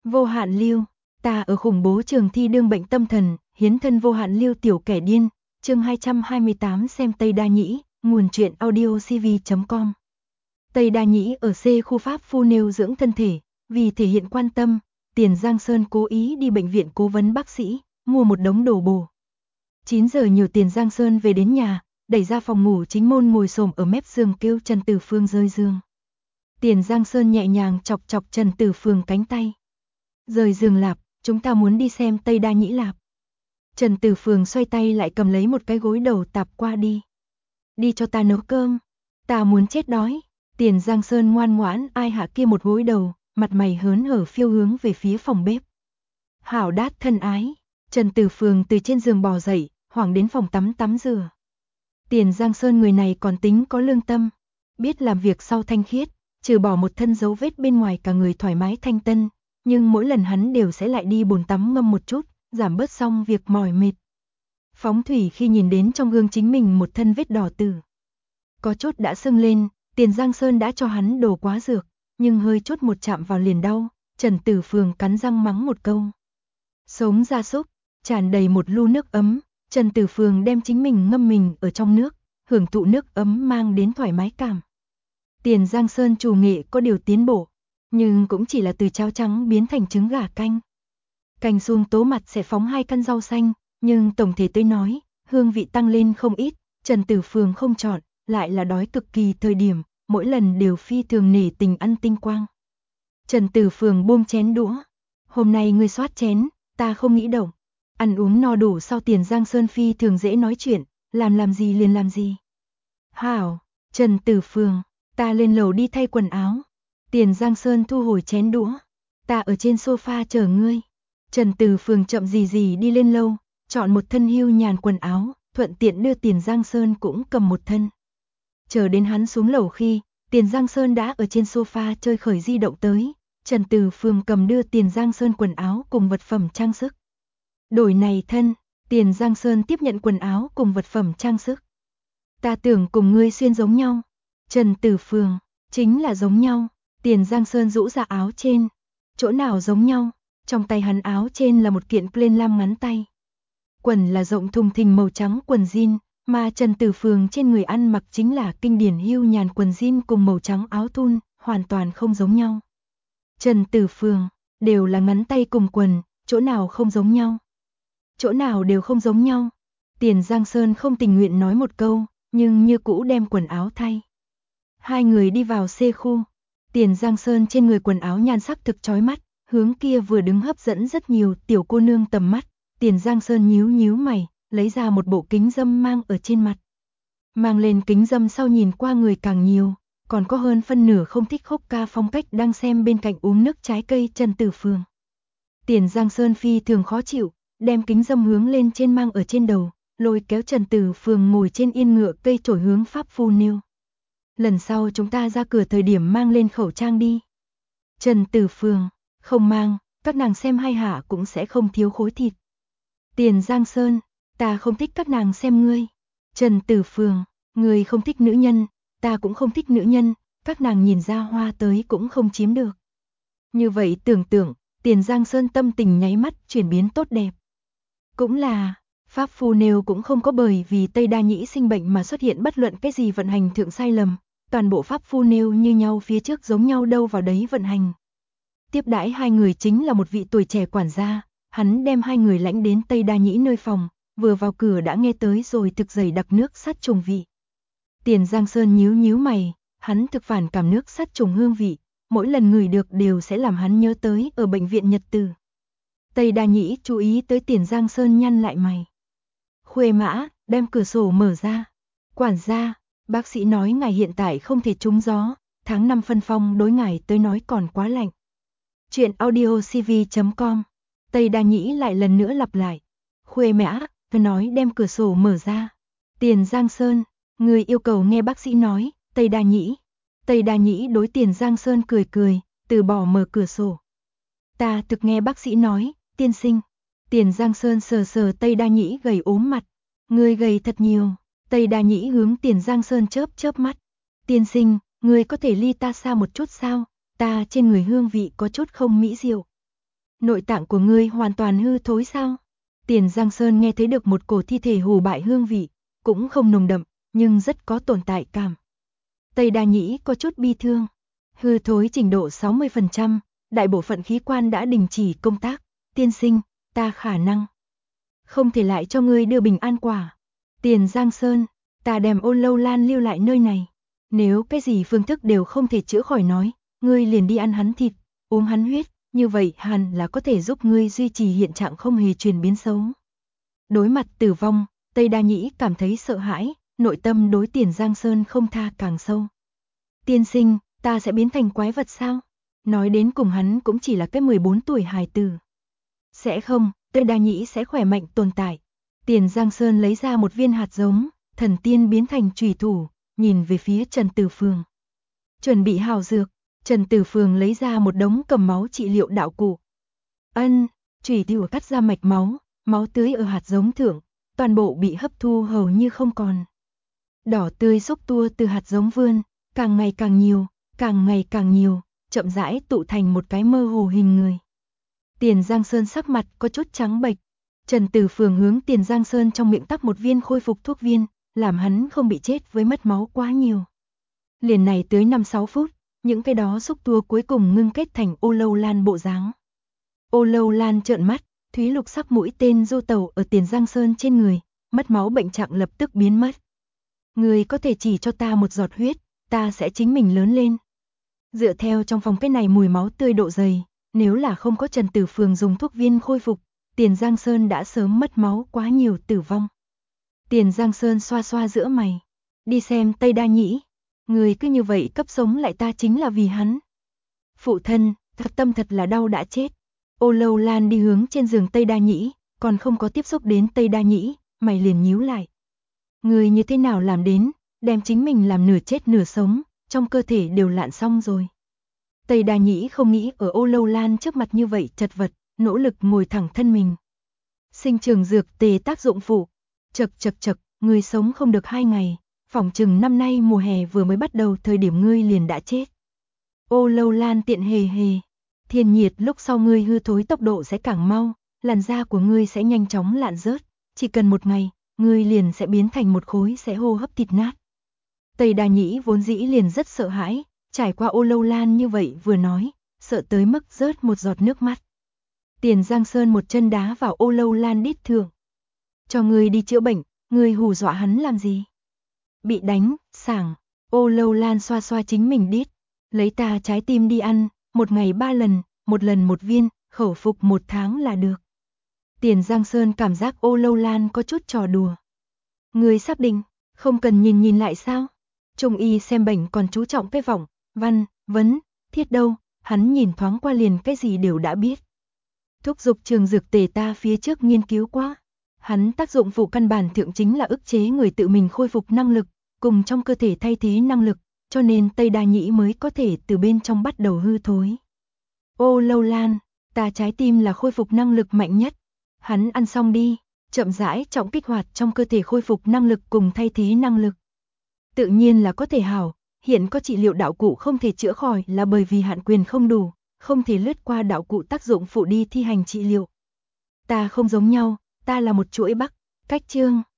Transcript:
Vô hạn lưu, ta ở khủng bố trường thi đương bệnh tâm thần, hiến thân vô hạn lưu tiểu kẻ điên, chương 228 xem Tây Đa Nhĩ, nguồn truyện audiocv.com. Tây Đa Nhĩ ở C khu Pháp Phu Nêu dưỡng thân thể, vì thể hiện quan tâm, Tiền Giang Sơn cố ý đi bệnh viện cố vấn bác sĩ, mua một đống đồ bổ. 9 giờ nhiều Tiền Giang Sơn về đến nhà, đẩy ra phòng ngủ chính môn ngồi xổm ở mép giường kêu Trần Tử Phương rơi giường. Tiền Giang Sơn nhẹ nhàng chọc chọc Trần Tử Phương cánh tay. Rời giường lạp, chúng ta muốn đi xem Tây Đa Nhĩ lạp. Trần Tử Phương xoay tay lại cầm lấy một cái gối đầu tạp qua đi. Đi cho ta nấu cơm, ta muốn chết đói. Tiền Giang Sơn ngoan ngoãn ai hạ kia một gối đầu, mặt mày hớn hở phiêu hướng về phía phòng bếp. Hảo đát thân ái, Trần Tử Phương từ trên giường bò dậy, hoảng đến phòng tắm rửa. Tiền Giang Sơn người này còn tính có lương tâm, biết làm việc sau thanh khiết, trừ bỏ một thân dấu vết bên ngoài cả người thoải mái thanh tân, nhưng mỗi lần hắn đều sẽ lại đi bồn tắm ngâm một chút, giảm bớt xong việc mỏi mệt. Phóng thủy khi nhìn đến trong gương chính mình một thân vết đỏ tử, có chút đã sưng lên, Tiền Giang Sơn đã cho hắn đồ quá dược, nhưng hơi chút một chạm vào liền đau, Trần Tử Phương cắn răng mắng một câu. Sống gia súc, tràn đầy một lu nước ấm, Trần Tử Phương đem chính mình ngâm mình ở trong nước, hưởng thụ nước ấm mang đến thoải mái cảm. Tiền Giang Sơn chủ nghệ có điều tiến bộ, nhưng cũng chỉ là từ cháo trắng biến thành trứng gà canh. Canh suông tố mặt sẽ phóng 2 căn rau xanh, nhưng tổng thể tôi nói, hương vị tăng lên không ít, Trần Tử Phương không chọn, lại là đói cực kỳ thời điểm, mỗi lần đều phi thường nể tình ăn tinh quang. Trần Tử Phương buông chén đũa, hôm nay ngươi soát chén, ta không nghĩ động. Ăn uống no đủ sau Tiền Giang Sơn phi thường dễ nói chuyện, làm gì liền làm gì. Hảo, Trần Tử Phương, ta lên lầu đi thay quần áo. Tiền Giang Sơn thu hồi chén đũa, ta ở trên sofa chờ ngươi. Trần Tử Phương chậm gì đi lên lâu, chọn một thân hưu nhàn quần áo, thuận tiện đưa Tiền Giang Sơn cũng cầm một thân. Chờ đến hắn xuống lầu khi, Tiền Giang Sơn đã ở trên sofa chơi khởi di động tới, Trần Tử Phương cầm đưa Tiền Giang Sơn quần áo cùng vật phẩm trang sức. Đổi này thân, Tiền Giang Sơn tiếp nhận quần áo cùng vật phẩm trang sức. Ta tưởng cùng ngươi xuyên giống nhau. Trần Tử Phương, chính là giống nhau. Tiền Giang Sơn rũ ra áo trên. Chỗ nào giống nhau? Trong tay hắn áo trên là một kiện plain lam ngắn tay. Quần là rộng thùng thình màu trắng quần jean, mà Trần Tử Phương trên người ăn mặc chính là kinh điển hưu nhàn quần jean cùng màu trắng áo thun, hoàn toàn không giống nhau. Trần Tử Phương, đều là ngắn tay cùng quần, chỗ nào không giống nhau? Chỗ nào đều không giống nhau. Tiền Giang Sơn không tình nguyện nói một câu, nhưng như cũ đem quần áo thay. Hai người đi vào C khu. Tiền Giang Sơn trên người quần áo nhan sắc thực chói mắt, hướng kia vừa đứng hấp dẫn rất nhiều tiểu cô nương tầm mắt. Tiền Giang Sơn nhíu mày, lấy ra một bộ kính dâm mang ở trên mặt. Mang lên kính dâm sau nhìn qua người càng nhiều, còn có hơn phân nửa không thích khúc ca phong cách đang xem bên cạnh uống nước trái cây Trần Tử Phương. Tiền Giang Sơn phi thường khó chịu, đem kính dâm hướng lên trên mang ở trên đầu, lôi kéo Trần Tử Phương ngồi trên yên ngựa cây trổi hướng Pháp Phu Nêu. Lần sau chúng ta ra cửa thời điểm mang lên khẩu trang đi. Trần Tử Phương, không mang, các nàng xem hai hạ cũng sẽ không thiếu khối thịt. Tiền Giang Sơn, ta không thích các nàng xem ngươi. Trần Tử Phương, ngươi không thích nữ nhân, ta cũng không thích nữ nhân, các nàng nhìn ra hoa tới cũng không chiếm được. Như vậy tưởng tượng, Tiền Giang Sơn tâm tình nháy mắt chuyển biến tốt đẹp. Cũng là, Pháp Phu Nêu cũng không có bởi vì Tây Đa Nhĩ sinh bệnh mà xuất hiện bất luận cái gì vận hành thượng sai lầm, toàn bộ Pháp Phu Nêu như nhau phía trước giống nhau đâu vào đấy vận hành. Tiếp đãi hai người chính là một vị tuổi trẻ quản gia, hắn đem hai người lãnh đến Tây Đa Nhĩ nơi phòng, vừa vào cửa đã nghe tới rồi thực dày đặc nước sát trùng vị. Tiền Giang Sơn nhíu mày, hắn thực phản cảm nước sát trùng hương vị, mỗi lần ngửi được đều sẽ làm hắn nhớ tới ở bệnh viện Nhật Từ. Tây Đa Nhĩ chú ý tới Tiền Giang Sơn nhăn lại mày. Khuê Mã, đem cửa sổ mở ra. Quản gia, bác sĩ nói ngài hiện tại không thể trúng gió, tháng 5 phân phong đối ngài tới nói còn quá lạnh. Chuyện audiocv.com. Tây Đa Nhĩ lại lần nữa lặp lại. Khuê Mã, tôi nói đem cửa sổ mở ra. Tiền Giang Sơn, người yêu cầu nghe bác sĩ nói, Tây Đa Nhĩ. Tây Đa Nhĩ đối Tiền Giang Sơn cười, từ bỏ mở cửa sổ. Ta thực nghe bác sĩ nói, tiên sinh. Tiền Giang Sơn sờ Tây Đa Nhĩ gầy ốm mặt. Người gầy thật nhiều. Tây Đa Nhĩ hướng Tiền Giang Sơn chớp mắt. Tiên sinh, người có thể ly ta xa một chút sao? Ta trên người hương vị có chút không mỹ diệu. Nội tạng của ngươi hoàn toàn hư thối sao? Tiền Giang Sơn nghe thấy được một cổ thi thể hủ bại hương vị, cũng không nồng đậm, nhưng rất có tồn tại cảm. Tây Đa Nhĩ có chút bi thương. Hư thối trình độ 60%, đại bộ phận khí quan đã đình chỉ công tác. Tiên sinh, ta khả năng không thể lại cho ngươi đưa bình an quả. Tiền Giang Sơn, ta đem Ôn Lâu Lan lưu lại nơi này. Nếu cái gì phương thức đều không thể chữa khỏi nói, ngươi liền đi ăn hắn thịt, uống hắn huyết, như vậy hẳn là có thể giúp ngươi duy trì hiện trạng không hề chuyển biến xấu. Đối mặt tử vong, Tây Đa Nhĩ cảm thấy sợ hãi, nội tâm đối Tiền Giang Sơn không tha càng sâu. Tiên sinh, ta sẽ biến thành quái vật sao? Nói đến cùng hắn cũng chỉ là cái 14 tuổi hài tử. Sẽ không, Tây Đa Nhĩ sẽ khỏe mạnh tồn tại. Tiền Giang Sơn lấy ra một viên hạt giống, thần tiên biến thành chùy thủ, nhìn về phía Trần Tử Phường. Chuẩn bị hào dược, Trần Tử Phường lấy ra một đống cầm máu trị liệu đạo cụ. Chùy thủ cắt ra mạch máu, máu tưới ở hạt giống thượng, toàn bộ bị hấp thu hầu như không còn. Đỏ tươi xúc tua từ hạt giống vươn, càng ngày càng nhiều, càng ngày càng nhiều, chậm rãi tụ thành một cái mơ hồ hình người. Tiền Giang Sơn sắc mặt có chút trắng bệch. Trần Tử Phường hướng Tiền Giang Sơn trong miệng tắc một viên khôi phục thuốc viên, làm hắn không bị chết với mất máu quá nhiều. Liền này tới 5-6 phút, những cái đó xúc tua cuối cùng ngưng kết thành Ô Lâu Lan bộ dáng. Ô Lâu Lan trợn mắt, thúy lục sắc mũi tên du tẩu ở Tiền Giang Sơn trên người, mất máu bệnh trạng lập tức biến mất. Người có thể chỉ cho ta một giọt huyết, ta sẽ chính mình lớn lên. Dựa theo trong phòng cái này mùi máu tươi độ dày, nếu là không có Trần Tử Phường dùng thuốc viên khôi phục, Tiền Giang Sơn đã sớm mất máu quá nhiều tử vong. Tiền Giang Sơn xoa xoa giữa mày, đi xem Tây Đa Nhĩ, người cứ như vậy cấp sống lại ta chính là vì hắn. Phụ thân, thật tâm thật là đau đã chết. Ô Lâu Lan đi hướng trên giường Tây Đa Nhĩ, còn không có tiếp xúc đến Tây Đa Nhĩ, mày liền nhíu lại. Người như thế nào làm đến, đem chính mình làm nửa chết nửa sống, trong cơ thể đều lạn xong rồi. Tây Đa Nhĩ không nghĩ ở Ô Lâu Lan trước mặt như vậy chật vật, nỗ lực ngồi thẳng thân mình. Sinh trường dược tề tác dụng phụ, chật, ngươi sống không được 2 ngày, phỏng chừng năm nay mùa hè vừa mới bắt đầu thời điểm ngươi liền đã chết. Ô Lâu Lan tiện hề, thiên nhiệt lúc sau ngươi hư thối tốc độ sẽ càng mau, làn da của ngươi sẽ nhanh chóng lạn rớt, chỉ cần 1 ngày, ngươi liền sẽ biến thành một khối sẽ hô hấp thịt nát. Tây Đa Nhĩ vốn dĩ liền rất sợ hãi, trải qua Ô Lâu Lan như vậy vừa nói, sợ tới mức rớt một giọt nước mắt. Tiền Giang Sơn một chân đá vào Ô Lâu Lan đít thượng. Cho ngươi đi chữa bệnh, ngươi hù dọa hắn làm gì? Bị đánh, sảng, Ô Lâu Lan xoa xoa chính mình đít, lấy ta trái tim đi ăn, 1 ngày 3 lần, 1 lần 1 viên, khẩu phục 1 tháng là được. Tiền Giang Sơn cảm giác Ô Lâu Lan có chút trò đùa. Ngươi xác định, không cần nhìn lại sao? Trung y xem bệnh còn chú trọng cái vọng, văn, vấn, thiết đâu, hắn nhìn thoáng qua liền cái gì đều đã biết. Thúc dục trường dược tề ta phía trước nghiên cứu quá. Hắn tác dụng phụ căn bản thượng chính là ức chế người tự mình khôi phục năng lực, cùng trong cơ thể thay thế năng lực, cho nên Tây Đa Nhĩ mới có thể từ bên trong bắt đầu hư thối. Ô Lâu Lan, ta trái tim là khôi phục năng lực mạnh nhất. Hắn ăn xong đi, chậm rãi trọng kích hoạt trong cơ thể khôi phục năng lực cùng thay thế năng lực. Tự nhiên là có thể hảo, hiện có trị liệu đạo cụ không thể chữa khỏi là bởi vì hạn quyền không đủ, không thể lướt qua đạo cụ tác dụng phụ đi thi hành trị liệu. Ta không giống nhau, ta là một chuỗi bắc, cách chương.